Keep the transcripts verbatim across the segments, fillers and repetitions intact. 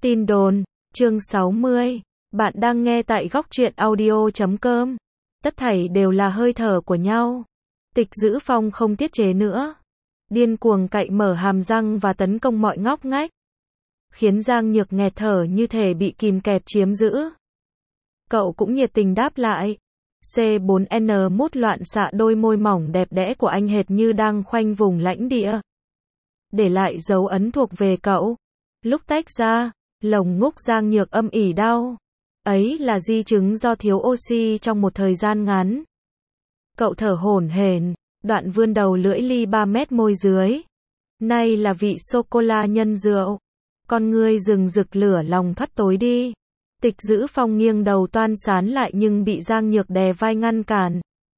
Tin đồn, chương sáu mươi. Bạn đang nghe tại góc truyện audio chấm com. Tất thảy đều là hơi thở của nhau. Tịch Dữ Phong không tiết chế nữa. Điên cuồng cạy mở hàm răng và tấn công mọi ngóc ngách. Khiến Giang Nhược nghẹt thở như thể bị kìm kẹp chiếm giữ. Cậu cũng nhiệt tình đáp lại. C bốn N mút loạn xạ đôi môi mỏng đẹp đẽ của anh hệt như đang khoanh vùng lãnh địa. Để lại dấu ấn thuộc về cậu. Lúc tách ra, lồng ngúc Giang Nhược âm ỉ đau. Ấy là di chứng do thiếu oxy trong một thời gian ngắn. Cậu thở hổn hển, đoạn vươn đầu lưỡi ly ba mét môi dưới. Nay là vị sô-cô-la nhân rượu. Con ngươi rừng rực lửa lòng thoát tối đi. Tịch Dữ Phong nghiêng đầu toan sán lại nhưng bị Giang Nhược đè vai ngăn cản.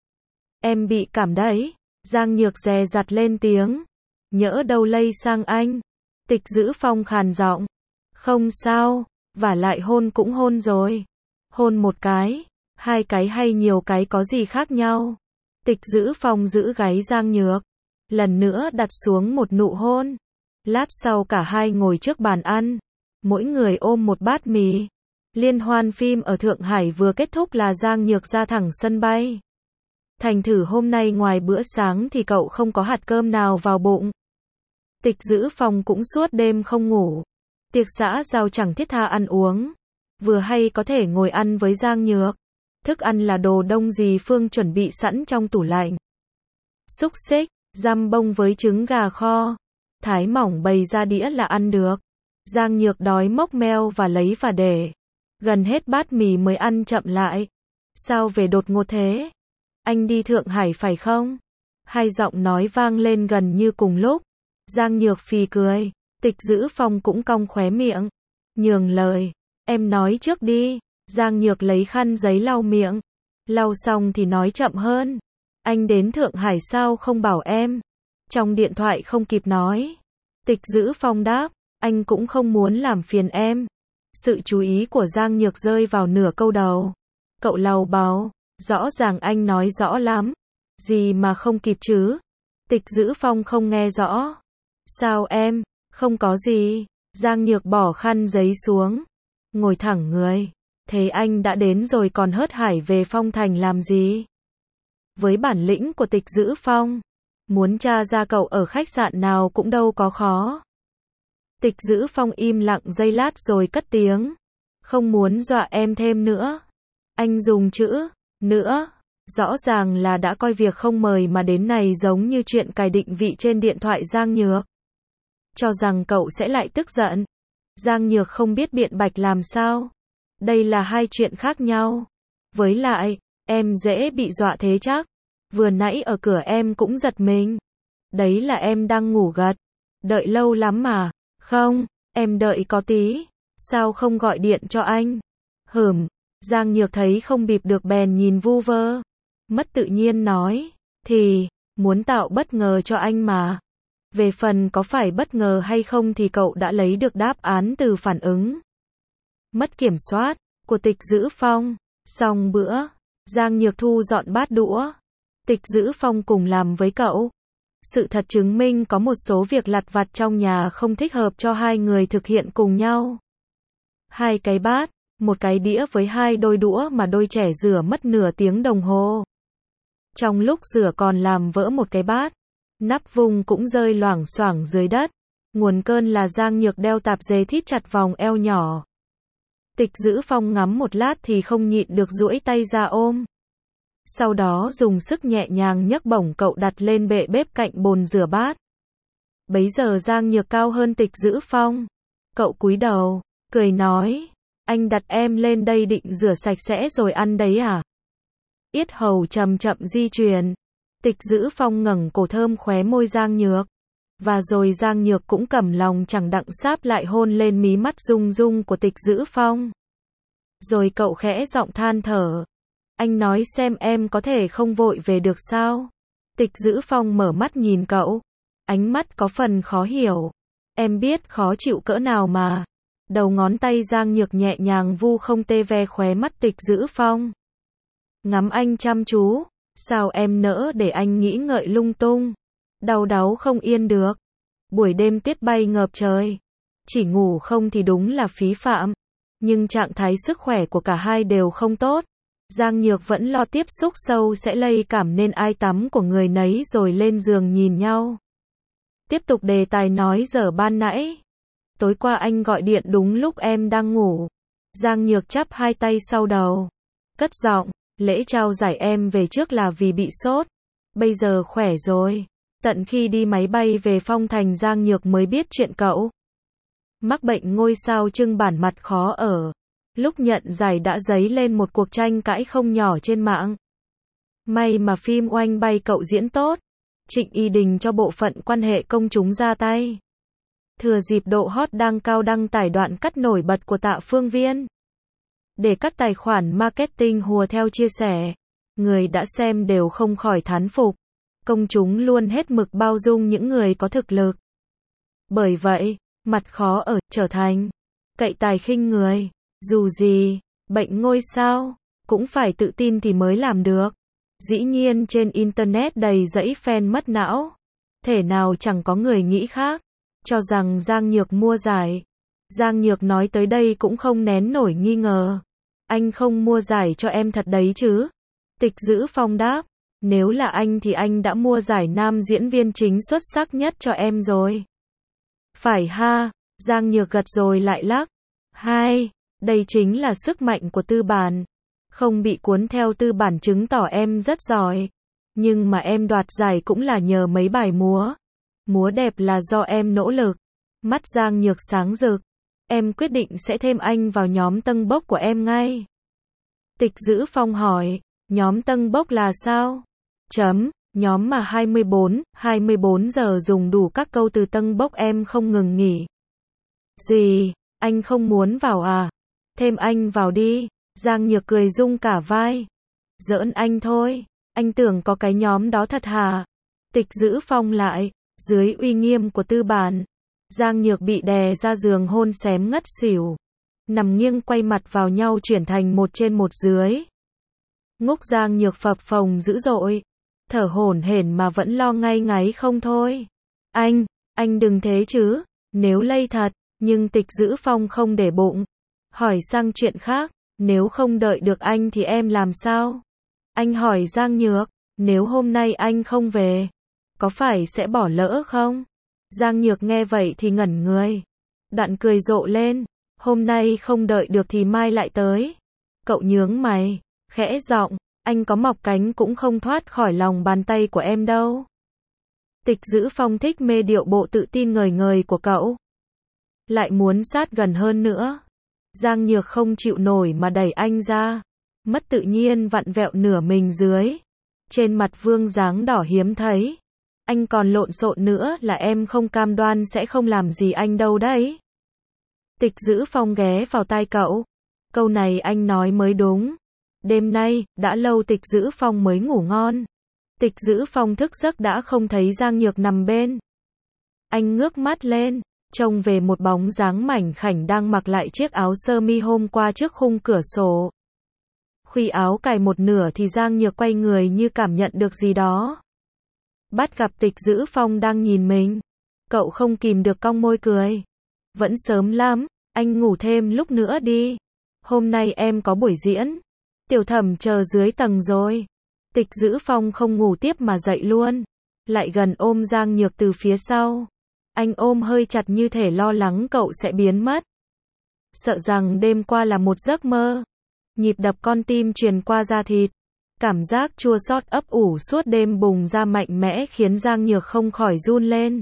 Em bị cảm đấy. Giang Nhược dè dặt lên tiếng. Nhỡ đâu lây sang anh. Tịch Dữ Phong khàn giọng. Không sao, vả lại hôn cũng hôn rồi. Hôn một cái, hai cái hay nhiều cái có gì khác nhau. Tịch Dữ Phong giữ gáy Giang Nhược. Lần nữa đặt xuống một nụ hôn. Lát sau cả hai ngồi trước bàn ăn. Mỗi người ôm một bát mì. Liên hoan phim ở Thượng Hải vừa kết thúc là Giang Nhược ra thẳng sân bay. Thành thử hôm nay ngoài bữa sáng thì cậu không có hạt cơm nào vào bụng. Tịch Dữ Phong cũng suốt đêm không ngủ. Tiệc xã giao chẳng thiết tha ăn uống. Vừa hay có thể ngồi ăn với Giang Nhược. Thức ăn là đồ đông dì Phương chuẩn bị sẵn trong tủ lạnh. Xúc xích, giam bông với trứng gà kho. Thái mỏng bày ra đĩa là ăn được. Giang Nhược đói mốc meo và lấy và để. Gần hết bát mì mới ăn chậm lại. Sao về đột ngột thế? Anh đi Thượng Hải phải không? Hai giọng nói vang lên gần như cùng lúc. Giang Nhược phì cười. Tịch Dữ Phong cũng cong khóe miệng. Nhường lời. Em nói trước đi. Giang Nhược lấy khăn giấy lau miệng. Lau xong thì nói chậm hơn. Anh đến Thượng Hải sao không bảo em? Trong điện thoại không kịp nói. Tịch Dữ Phong đáp. Anh cũng không muốn làm phiền em. Sự chú ý của Giang Nhược rơi vào nửa câu đầu. Cậu lầu bầu. Rõ ràng anh nói rõ lắm. Gì mà không kịp chứ? Tịch Dữ Phong không nghe rõ. Sao em? Không có gì. Giang Nhược bỏ khăn giấy xuống. Ngồi thẳng người. Thế anh đã đến rồi còn hớt hải về Phong Thành làm gì? Với bản lĩnh của Tịch Dữ Phong, muốn tra ra cậu ở khách sạn nào cũng đâu có khó. Tịch Dữ Phong im lặng giây lát rồi cất tiếng. Không muốn dọa em thêm nữa. Anh dùng chữ nữa. Rõ ràng là đã coi việc không mời mà đến này giống như chuyện cài định vị trên điện thoại Giang Nhược. Cho rằng cậu sẽ lại tức giận. Giang Nhược không biết biện bạch làm sao. Đây là hai chuyện khác nhau. Với lại, em dễ bị dọa thế chắc. Vừa nãy ở cửa em cũng giật mình. Đấy là em đang ngủ gật. Đợi lâu lắm mà. Không, em đợi có tí. Sao không gọi điện cho anh? Hửm. Giang Nhược thấy không bịp được bèn nhìn vu vơ. Mất tự nhiên nói. Thì, muốn tạo bất ngờ cho anh mà. Về phần có phải bất ngờ hay không thì cậu đã lấy được đáp án từ phản ứng. Mất kiểm soát, của Tịch Dữ Phong. Xong bữa, Giang Nhược thu dọn bát đũa. Tịch Dữ Phong cùng làm với cậu. Sự thật chứng minh có một số việc lặt vặt trong nhà không thích hợp cho hai người thực hiện cùng nhau. Hai cái bát, một cái đĩa với hai đôi đũa mà đôi trẻ rửa mất nửa tiếng đồng hồ. Trong lúc rửa còn làm vỡ một cái bát. Nắp vung cũng rơi loảng xoảng dưới đất. Nguồn cơn là Giang Nhược đeo tạp dề thít chặt vòng eo nhỏ. Tịch Dữ Phong ngắm một lát thì không nhịn được duỗi tay ra ôm. Sau đó dùng sức nhẹ nhàng nhấc bổng cậu đặt lên bệ bếp cạnh bồn rửa bát. Bấy giờ Giang Nhược cao hơn Tịch Dữ Phong. Cậu cúi đầu, cười nói. Anh đặt em lên đây định rửa sạch sẽ rồi ăn đấy à? Yết hầu chậm chậm di chuyển. Tịch Dữ Phong ngẩng cổ thơm khóe môi Giang Nhược. Và rồi Giang Nhược cũng cầm lòng chẳng đặng sáp lại hôn lên mí mắt rung rung của Tịch Dữ Phong. Rồi cậu khẽ giọng than thở. Anh nói xem em có thể không vội về được sao? Tịch Dữ Phong mở mắt nhìn cậu. Ánh mắt có phần khó hiểu. Em biết khó chịu cỡ nào mà. Đầu ngón tay Giang Nhược nhẹ nhàng vu không tê ve khóe mắt Tịch Dữ Phong. Ngắm anh chăm chú. Sao em nỡ để anh nghĩ ngợi lung tung? Đau đáu không yên được. Buổi đêm tuyết bay ngập trời. Chỉ ngủ không thì đúng là phí phạm. Nhưng trạng thái sức khỏe của cả hai đều không tốt. Giang Nhược vẫn lo tiếp xúc sâu sẽ lây cảm nên ai tắm của người nấy rồi lên giường nhìn nhau. Tiếp tục đề tài nói dở ban nãy. Tối qua anh gọi điện đúng lúc em đang ngủ. Giang Nhược chắp hai tay sau đầu. Cất giọng, lễ trao giải em về trước là vì bị sốt. Bây giờ khỏe rồi. Tận khi đi máy bay về Phong Thành Giang Nhược mới biết chuyện cậu mắc bệnh ngôi sao trưng bản mặt khó ở. Lúc nhận giải đã dấy lên một cuộc tranh cãi không nhỏ trên mạng. May mà phim Oanh Bay cậu diễn tốt. Trịnh Y Đình cho bộ phận quan hệ công chúng ra tay. Thừa dịp độ hot đang cao đăng tải đoạn cắt nổi bật của Tạ Phương Viên. Để các tài khoản marketing hùa theo chia sẻ. Người đã xem đều không khỏi thán phục. Công chúng luôn hết mực bao dung những người có thực lực. Bởi vậy, mặt khó ở, trở thành cậy tài khinh người. Dù gì, bệnh ngôi sao, cũng phải tự tin thì mới làm được. Dĩ nhiên trên internet đầy dẫy fan mất não. Thể nào chẳng có người nghĩ khác. Cho rằng Giang Nhược mua giải. Giang Nhược nói tới đây cũng không nén nổi nghi ngờ. Anh không mua giải cho em thật đấy chứ? Tịch Dữ Phong đáp. Nếu là anh thì anh đã mua giải nam diễn viên chính xuất sắc nhất cho em rồi. Phải ha, Giang Nhược gật rồi lại lắc. Hai, đây chính là sức mạnh của tư bản. Không bị cuốn theo tư bản chứng tỏ em rất giỏi. Nhưng mà em đoạt giải cũng là nhờ mấy bài múa. Múa đẹp là do em nỗ lực. Mắt Giang Nhược sáng rực. Em quyết định sẽ thêm anh vào nhóm Tân Bốc của em ngay. Tịch Dữ Phong hỏi, nhóm Tân Bốc là sao? Chấm, nhóm mà hai mươi bốn, hai mươi bốn giờ dùng đủ các câu từ Tân Bốc em không ngừng nghỉ. Gì, anh không muốn vào à? Thêm anh vào đi. Giang Nhược cười rung cả vai. Giỡn anh thôi, anh tưởng có cái nhóm đó thật hả? Tịch Dữ Phong lại, dưới uy nghiêm của tư bản. Giang Nhược bị đè ra giường hôn xém ngất xỉu. Nằm nghiêng quay mặt vào nhau chuyển thành một trên một dưới. Ngúc Giang Nhược phập phồng dữ dội. Thở hổn hển mà vẫn lo ngay ngáy không thôi. Anh, anh đừng thế chứ. Nếu lây thật, nhưng Tịch Dữ Phong không để bụng. Hỏi sang chuyện khác. Nếu không đợi được anh thì em làm sao? Anh hỏi Giang Nhược. Nếu hôm nay anh không về, có phải sẽ bỏ lỡ không? Giang Nhược nghe vậy thì ngẩn người. Đoạn cười rộ lên. Hôm nay không đợi được thì mai lại tới. Cậu nhướng mày, khẽ giọng, anh có mọc cánh cũng không thoát khỏi lòng bàn tay của em đâu. Tịch Dữ Phong thích mê điệu bộ tự tin ngời ngời của cậu. Lại muốn sát gần hơn nữa. Giang Nhược không chịu nổi mà đẩy anh ra. Mất tự nhiên vặn vẹo nửa mình dưới. Trên mặt vương dáng đỏ hiếm thấy. Anh còn lộn xộn nữa là em không cam đoan sẽ không làm gì anh đâu đấy. Tịch Dữ Phong ghé vào tai cậu. Câu này anh nói mới đúng. Đêm nay, đã lâu Tịch Dữ Phong mới ngủ ngon. Tịch Dữ Phong thức giấc đã không thấy Giang Nhược nằm bên. Anh ngước mắt lên, trông về một bóng dáng mảnh khảnh đang mặc lại chiếc áo sơ mi hôm qua trước khung cửa sổ. Khuy áo cài một nửa thì Giang Nhược quay người như cảm nhận được gì đó. Bắt gặp Tịch Dữ Phong đang nhìn mình. Cậu không kìm được cong môi cười. Vẫn sớm lắm, anh ngủ thêm lúc nữa đi. Hôm nay em có buổi diễn. Tiểu Thẩm chờ dưới tầng rồi. Tịch Dữ Phong không ngủ tiếp mà dậy luôn. Lại gần ôm Giang Nhược từ phía sau. Anh ôm hơi chặt như thể lo lắng cậu sẽ biến mất. Sợ rằng đêm qua là một giấc mơ. Nhịp đập con tim truyền qua da thịt. Cảm giác chua xót ấp ủ suốt đêm bùng ra mạnh mẽ khiến Giang Nhược không khỏi run lên.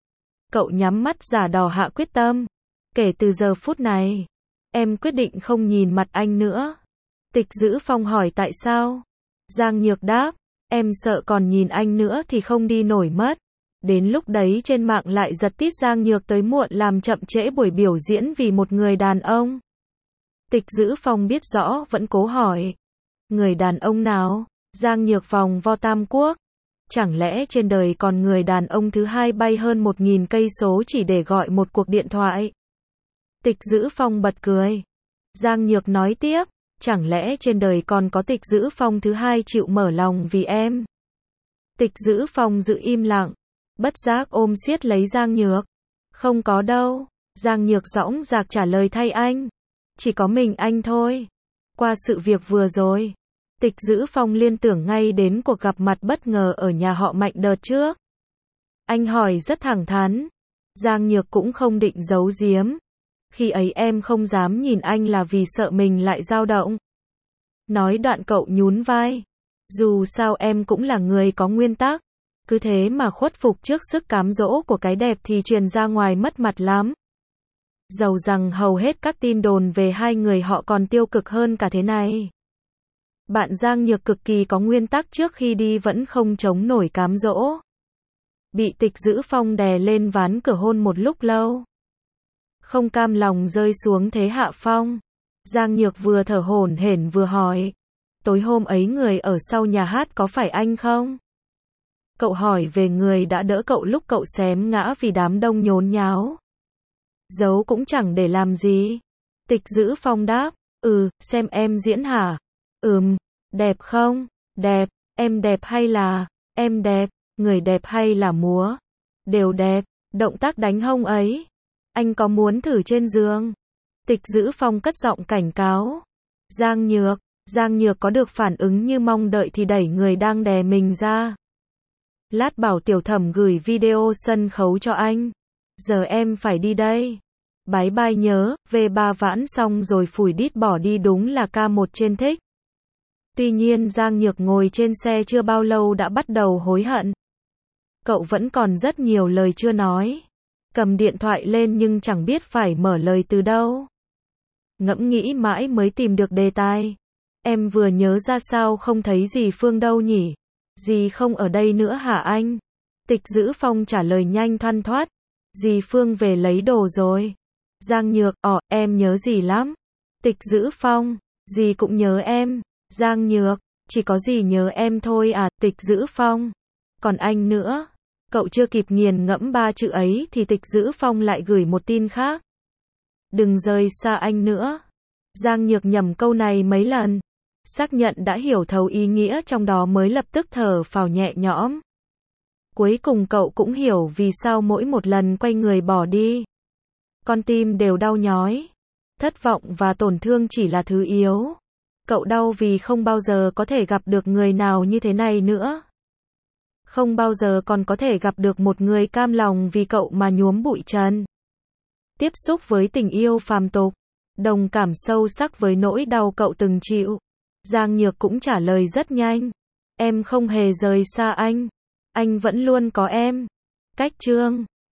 Cậu nhắm mắt giả đò hạ quyết tâm. Kể từ giờ phút này, em quyết định không nhìn mặt anh nữa. Tịch Dữ Phong hỏi tại sao? Giang Nhược đáp, em sợ còn nhìn anh nữa thì không đi nổi mất. Đến lúc đấy trên mạng lại giật tít Giang Nhược tới muộn làm chậm trễ buổi biểu diễn vì một người đàn ông. Tịch Dữ Phong biết rõ vẫn cố hỏi. Người đàn ông nào? Giang Nhược vòng vo Tam Quốc. Chẳng lẽ trên đời còn người đàn ông thứ hai bay hơn một nghìn cây số chỉ để gọi một cuộc điện thoại? Tịch Dữ Phong bật cười. Giang Nhược nói tiếp, chẳng lẽ trên đời còn có Tịch Dữ Phong thứ hai chịu mở lòng vì em? Tịch Dữ Phong giữ im lặng, bất giác ôm siết lấy Giang Nhược. Không có đâu. Giang Nhược dõng dạc trả lời thay anh. Chỉ có mình anh thôi. Qua sự việc vừa rồi, Tịch Dữ Phong liên tưởng ngay đến cuộc gặp mặt bất ngờ ở nhà họ Mạnh đợt trước. Anh hỏi rất thẳng thắn. Giang Nhược cũng không định giấu giếm. Khi ấy em không dám nhìn anh là vì sợ mình lại dao động. Nói đoạn cậu nhún vai. Dù sao em cũng là người có nguyên tắc. Cứ thế mà khuất phục trước sức cám dỗ của cái đẹp thì truyền ra ngoài mất mặt lắm. Dầu rằng hầu hết các tin đồn về hai người họ còn tiêu cực hơn cả thế này. Bạn Giang Nhược cực kỳ có nguyên tắc, trước khi đi vẫn không chống nổi cám dỗ. Bị Tịch Dữ Phong đè lên ván cửa hôn một lúc lâu. Không cam lòng rơi xuống thế hạ phong. Giang Nhược vừa thở hổn hển vừa hỏi. Tối hôm ấy người ở sau nhà hát có phải anh không? Cậu hỏi về người đã đỡ cậu lúc cậu xém ngã vì đám đông nhốn nháo. Giấu cũng chẳng để làm gì. Tịch Dữ Phong đáp. Ừ, xem em diễn hả? Ừm, đẹp không? Đẹp. Em đẹp hay là? Em đẹp. Người đẹp hay là múa? Đều đẹp. Động tác đánh hông ấy, anh có muốn thử trên giường? Tịch Dữ Phong cất giọng cảnh cáo. Giang Nhược, Giang Nhược có được phản ứng như mong đợi thì đẩy người đang đè mình ra. Lát bảo Tiểu Thẩm gửi video sân khấu cho anh. Giờ em phải đi đây. Bái bai nhớ, về ba vãn xong rồi phủi đít bỏ đi, đúng là ca một trên thích. Tuy nhiên Giang Nhược ngồi trên xe chưa bao lâu đã bắt đầu hối hận. Cậu vẫn còn rất nhiều lời chưa nói. Cầm điện thoại lên nhưng chẳng biết phải mở lời từ đâu. Ngẫm nghĩ mãi mới tìm được đề tài. Em vừa nhớ ra sao không thấy dì Phương đâu nhỉ? Dì không ở đây nữa hả anh? Tịch Dữ Phong trả lời nhanh thoăn thoắt. Dì Phương về lấy đồ rồi. Giang Nhược, ỏ, em nhớ dì lắm. Tịch Dữ Phong, dì cũng nhớ em. Giang Nhược, chỉ có dì nhớ em thôi à? Tịch Dữ Phong, còn anh nữa. Cậu chưa kịp nghiền ngẫm ba chữ ấy thì Tịch Dữ Phong lại gửi một tin khác. Đừng rời xa anh nữa. Giang Nhược nhầm câu này mấy lần. Xác nhận đã hiểu thấu ý nghĩa trong đó mới lập tức thở phào nhẹ nhõm. Cuối cùng cậu cũng hiểu vì sao mỗi một lần quay người bỏ đi, con tim đều đau nhói. Thất vọng và tổn thương chỉ là thứ yếu. Cậu đau vì không bao giờ có thể gặp được người nào như thế này nữa. Không bao giờ còn có thể gặp được một người cam lòng vì cậu mà nhuốm bụi trần. Tiếp xúc với tình yêu phàm tục, đồng cảm sâu sắc với nỗi đau cậu từng chịu. Giang Nhược cũng trả lời rất nhanh. Em không hề rời xa anh. Anh vẫn luôn có em. Cách chương